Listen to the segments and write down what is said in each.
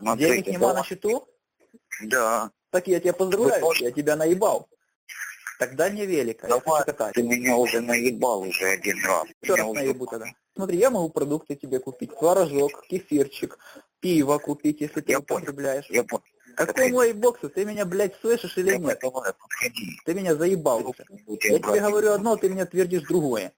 Денег нема на счету? Да. Так я тебя поздравляю, я тебя наебал. Так дай мне велик, я хочу катать. Ты меня уже наебал уже один раз. Еще раз наебу тогда. Смотри, я могу продукты тебе купить. Творожок, кефирчик, пиво купить, если ты употребляешь. Я понял. Какой мой бокс? Ты меня, блядь, слышишь или нет? Давай, подходи. Ты меня заебал уже. Я тебе говорю одно, ты мне твердишь другое.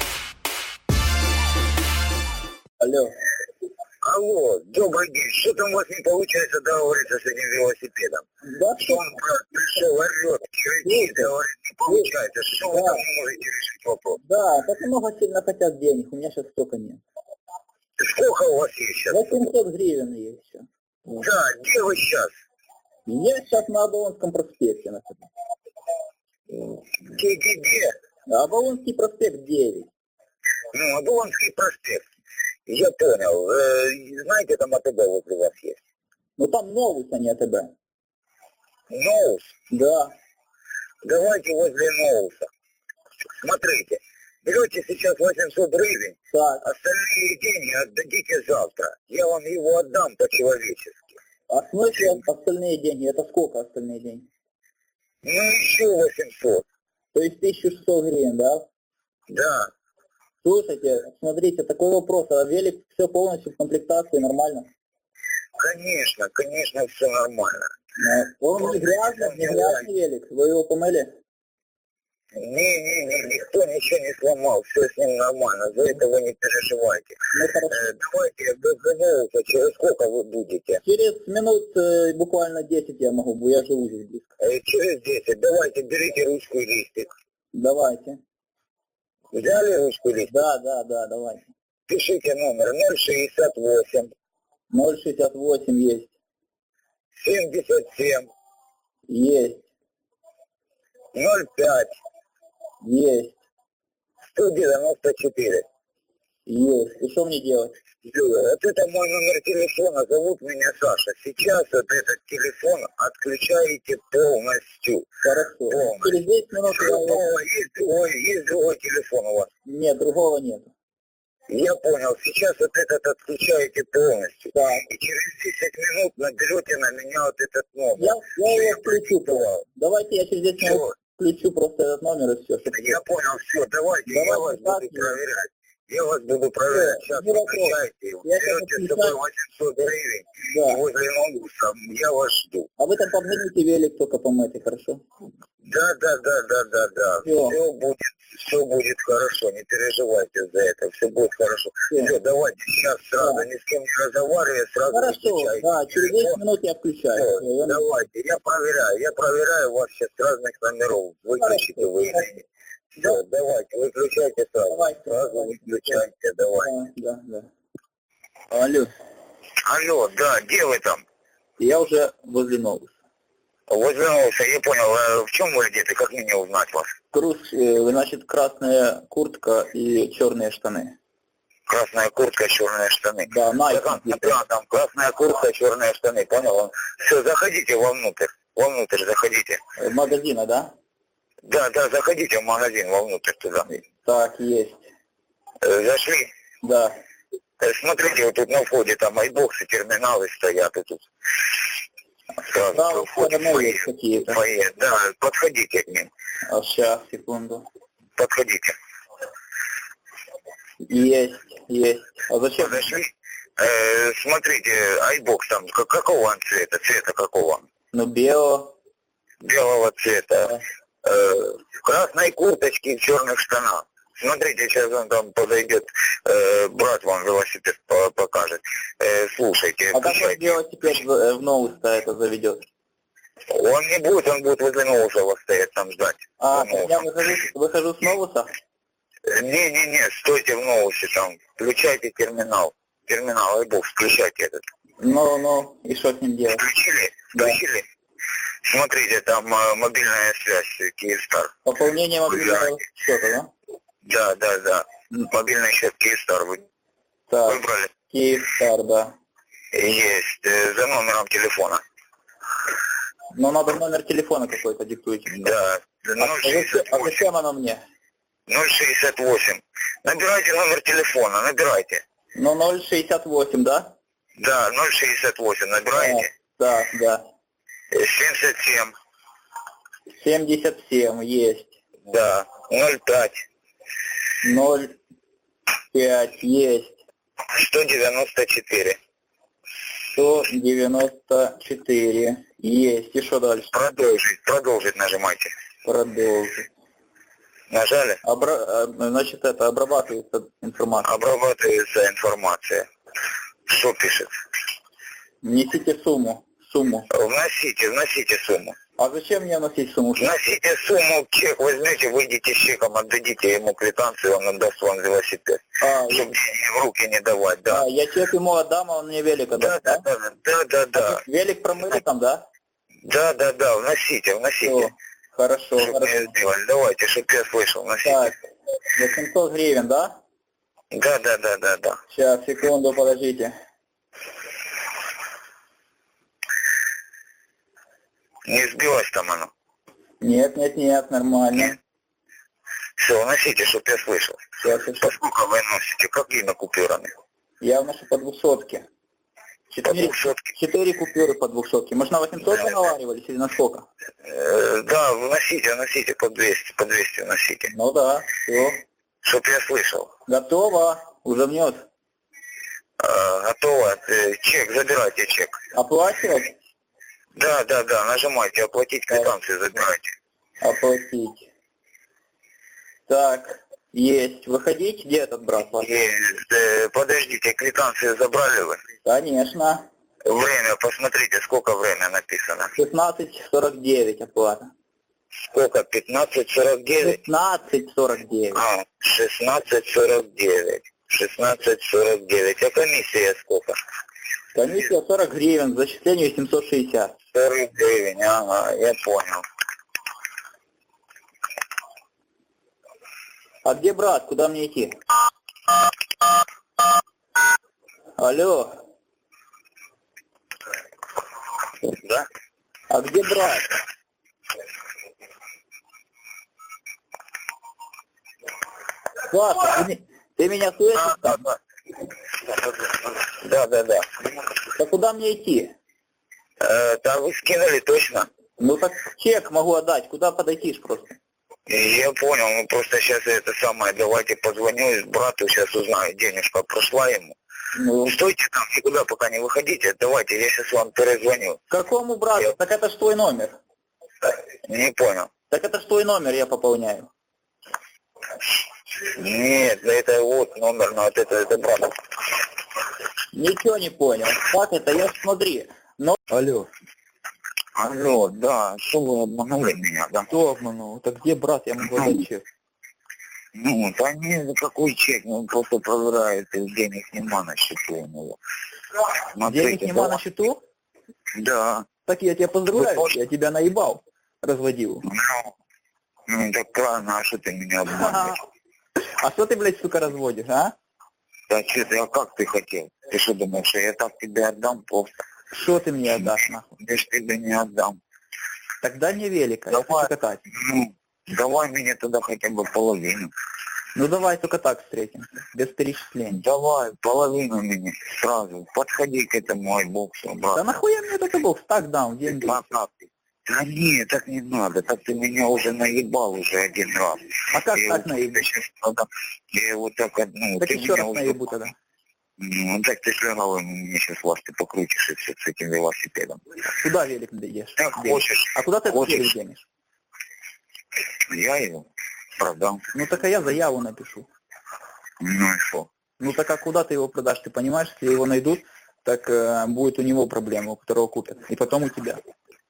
Алло. Алло, добрый день. Что там у вас не получается договориться с этим велосипедом? Да Что он, брат, пришел, орет, кричит, говорит, не получается. Что вы там не можете решить вопрос? Да, так много сильно хотят денег, у меня сейчас столько нет. Сколько у вас есть сейчас? 800 гривен есть еще. Да, где вы сейчас? Я сейчас на Оболонском проспекте нахожусь. Где? Оболонский проспект 9. Ну, Оболонский проспект. Я понял. Знаете, там АТБ возле вас есть? Ну там Новус, а не АТБ. Ноус? Да. Давайте возле Ноуса. Смотрите, берете сейчас 800 гривен, Так. остальные деньги отдадите завтра. Я вам его отдам по-человечески. А в смысле остальные деньги? Это сколько остальные деньги? Ну, еще 800. То есть 1600 гривен, да? Да. Слушайте, смотрите, такой вопрос. А велик все полностью в комплектации, нормально? Конечно, все нормально. Он не грязный велик? Вы его помыли? Не, никто ничего не сломал, все с ним нормально, за это вы не переживайте. Ну, хорошо. Давайте договоримся, через сколько вы будете? Через минут буквально 10 я могу, я живу здесь близко. Через 10, давайте, берите ручку и листик. Давайте. Взяли ручку и листик? Да, давайте. Пишите номер 068. 068 есть. 77. Есть. 05. Есть. 194. Есть. И что мне делать? Вот это мой номер телефона, зовут меня Саша. Сейчас вот этот телефон отключаете полностью. Хорошо. Полностью. Через 10 минут Есть другой телефон у вас? Нет, другого нет. Я понял. Сейчас вот этот отключаете полностью. Да. И через 10 минут наберете на меня вот этот номер. Я его включу. Давайте я через 10 минут включу просто этот номер и все. Я понял, все, давайте я вас буду проверять. Я вас буду проверять. Сейчас включайте его. Берете с собой 800 гривен. Да. И возле Ноуса я вас жду. А вы там подгоните велик только помытый, хорошо? Да. Все будет хорошо, не переживайте за это, все будет хорошо. Все, давайте сейчас сразу, ни с кем не разговаривая, сразу включайте. Да, через 10 минут я включаю. Все, давайте, я проверяю вас сейчас с разных номеров. Выключите вы. Все, давайте, выключайте сразу. Давайте. Сразу выключайте, давай. Да. Алло, да, где вы там? я уже возле Новуса. Возле Ноуса, я понял. В чем вы одеты, как мне узнать вас? Значит, красная куртка и черные штаны. Красная куртка, черные штаны. Да, там красная куртка, черные штаны, понял? Все, заходите вовнутрь заходите. Магазина, да? Да, заходите в магазин вовнутрь туда. Так, есть. Зашли? Да. Смотрите, вот тут на входе там айбоксы, терминалы стоят, и тут сразу входе какие-то. Да, подходите к ним. Сейчас, секунду. Подходите. Есть. А зачем? Подошли? Смотрите, айбокс там, какого он цвета? Цвета какого? Ну, белого цвета. Да. В красной курточке и в черных штанах. Смотрите, сейчас он там подойдет, брат вам велосипед покажет. Слушайте, а как он велосипед в Ноус-то это заведет? Он не будет, он будет возле Ноуса вас стоять там ждать. Я выхожу с Ноуса? Не, стойте в Ноусе там, включайте терминал. Терминал, айбокс, включайте этот. Ну, и что с ним делать? Включили? Смотрите, там мобильная связь, Киевстар. Пополнение мобильного счета, да? Да. Мобильный счет Киевстар выбрали? Киевстар, да. Есть. За номером телефона. Но надо номер телефона какой-то диктуйте. Да. 068. А зачем оно мне? 068. Набирайте номер телефона, набирайте. Ну, 068, да? Да, 068 набираете? Да, да. 77. 77 есть. Да, 05. 05 есть. 194. 194 есть. И что дальше? Продолжить нажимайте. Продолжить. Нажали? Значит, это обрабатывается информация. Обрабатывается информация. Что пишет? Внесите сумму. Вносите сумму. А зачем мне вносить сумму? Вносите сумму, чек возьмете, выйдите с чеком, отдадите ему квитанцию, он отдаст вам велосипед. Чтобы деньги в руки не давать, да. Я чек ему отдам, а он мне велик отдаст, да? Да. Велик промыли там, да? Да, вносите. Все, хорошо. Давайте, чтобы я слышал, вносите. Так, 800 гривен, да? Да. Сейчас, секунду, подождите. Не сбилось там оно? Нет, нормально. Все, вносите, чтобы я слышал. Сейчас. Поскольку вы носите, какими купюрами? Я вношу по 200. 4 купюры по 200. Может, на 800 договаривались или на сколько? Да, вносите по 200 вносите. Ну да, все. Чтоб я слышал. Готово. Уже внес. Готово. Чек, забирайте чек. Оплачивать? Да, нажимайте, оплатить квитанцию, забирайте. Оплатить. Так, есть. Выходить? Где этот брат ваш? Есть. Подождите, квитанцию забрали вы? Конечно. Время, посмотрите, сколько время написано. 16:49 оплата. Сколько? 15:49? 16:49. 16:49. 16:49. А комиссия сколько? Комиссия 40 гривен, зачисление 760. 40 гривен, ага, я понял. А где брат? Куда мне идти? Алло. Да? А где брат? Паша, ты меня слышишь там? Да. Так куда мне идти? Да вы скинули точно? Ну так чек могу отдать, куда подойти просто? Я понял, ну просто сейчас это самое, давайте позвоню брату, сейчас узнаю, денежка прошла ему. Ну. Стойте там, никуда пока не выходите, давайте, я сейчас вам перезвоню. Какому брату? Так это ж твой номер. Не понял. Так это ж твой номер, я пополняю. Нет, это вот номер, но это брат. Ничего не понял. Как это? Я смотри. Но... Алло. Алло, да, что вы обманули меня, да? Кто обманул? Так где брат? Я могу дать чек. Ну, да не, какой чек, он просто проверяет, денег нема на счету у него. Смотрите, Денег нема на счету? Да. Так я тебя поздравляю, я тебя наебал, разводил. Ну, так правильно, а что ты меня обманываешь? А что ты, блядь, сука, разводишь, а? Да что ты, а как ты хотел? Ты что думаешь, что я так тебе отдам просто? Что ты мне отдашь, нахуй? Я ж тебе не отдам. Тогда не велика, я хочу катать. Ну, давай мне тогда хотя бы половину. Ну давай только так встретимся, без перечислений. Давай, половину мне сразу. Подходи к этому айбоксу, брат. Да нахуя мне этот бокс? Так дам, деньги. Да нет, так не надо, так ты меня уже наебал уже один раз. А как так наебу? Я его так, ну, так ты еще меня раз уже... наебу тогда. Ну, так ты слегал, мне сейчас вас ты покрутишь и все с этим велосипедом. Куда велик наденешь? Так хочешь. А куда ты этот велик денешь? Я его продам. Ну так а я заяву напишу. Ну и что? Ну так а куда ты его продашь? Ты понимаешь, если его найдут, так будет у него проблема, у которого купят. И потом у тебя.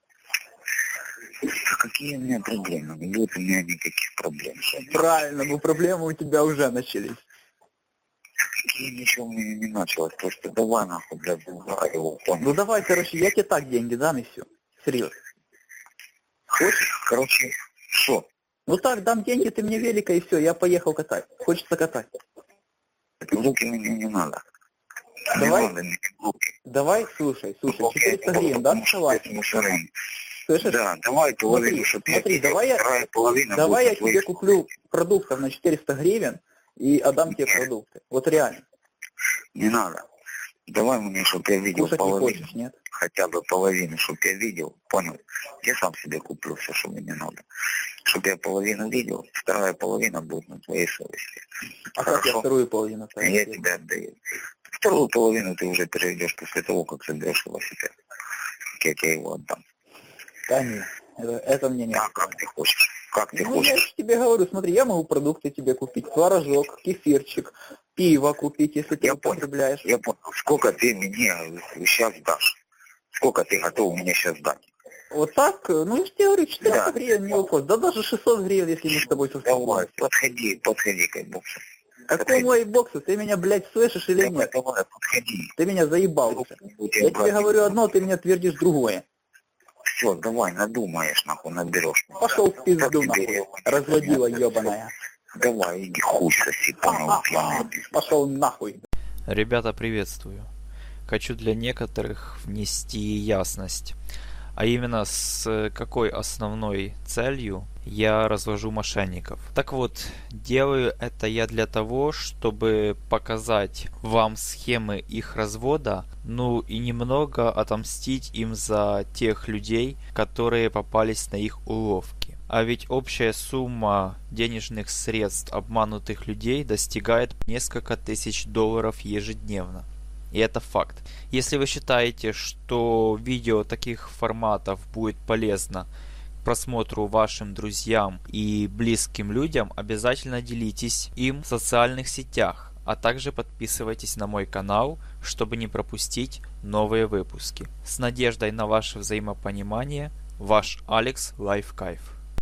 Какие у меня проблемы? Не будет у меня никаких проблем. Правильно, но проблемы у тебя уже начались. Какие ничего у меня не началось. Просто давай нахуй, блядь, его. Ну давай, короче, я тебе так деньги дам и все. Серьезно. Хочешь? Короче, что? Ну так, дам деньги, ты мне велика и все, я поехал катать. Хочется катать. Руки мне не надо. Давай, не надо мне руки. Давай, слушай, 400 гривен, да, согласен? Слышишь? Да, давай половину, смотри, давай я тебе куплю продуктов на 400 гривен и отдам тебе продукты. Вот реально. Не надо. Давай мне, чтобы я видел Кушать не половину. хочешь, нет? Хотя бы половину, чтобы я видел. Понял? Я сам себе куплю все, что мне надо. Чтобы я половину видел, вторая половина будет на твоей совести. А как я Хорошо? вторую половину ставлю? Я тебе отдаю. Вторую половину ты уже перейдешь после того, как заберешь велосипед. Как я тебе его отдам. Да нет, это мне не Да, надо. как ты хочешь. Как ты Ну, я хочешь. же тебе говорю, смотри, я могу продукты тебе купить, творожок, кефирчик, пиво купить, если ты Я понял. употребляешь. Я понял. Сколько ты мне сейчас дашь? Сколько ты готов мне сейчас дать? Вот так, ну я же тебе говорю, 400 Да. гривен не вопрос. Да даже 600 гривен, если мы с тобой Давай, состыкуемся. подходи к боксу. Какому айбоксу? Ты меня, блядь, слышишь или нет? Давай, подходи. Ты меня заебал уже. Я тебе говорю одно, ты мне твердишь другое. Все, давай, надумаешь, нахуй, наберешь. Пошел в пизду, Как тебе нахуй, его? разводила ебаная. Давай, иди хуй соси, понял, пьяный. Пошел нахуй. Ребята, приветствую. Хочу для некоторых внести ясность. А именно, с какой основной целью я развожу мошенников. Так вот, делаю это я для того, чтобы показать вам схемы их развода, ну и немного отомстить им за тех людей, которые попались на их уловки. А ведь общая сумма денежных средств обманутых людей достигает несколько тысяч долларов ежедневно. И это факт. Если вы считаете, что видео таких форматов будет полезно к просмотру вашим друзьям и близким людям, обязательно делитесь им в социальных сетях, а также подписывайтесь на мой канал, чтобы не пропустить новые выпуски. С надеждой на ваше взаимопонимание, ваш Алекс Лайфкайф.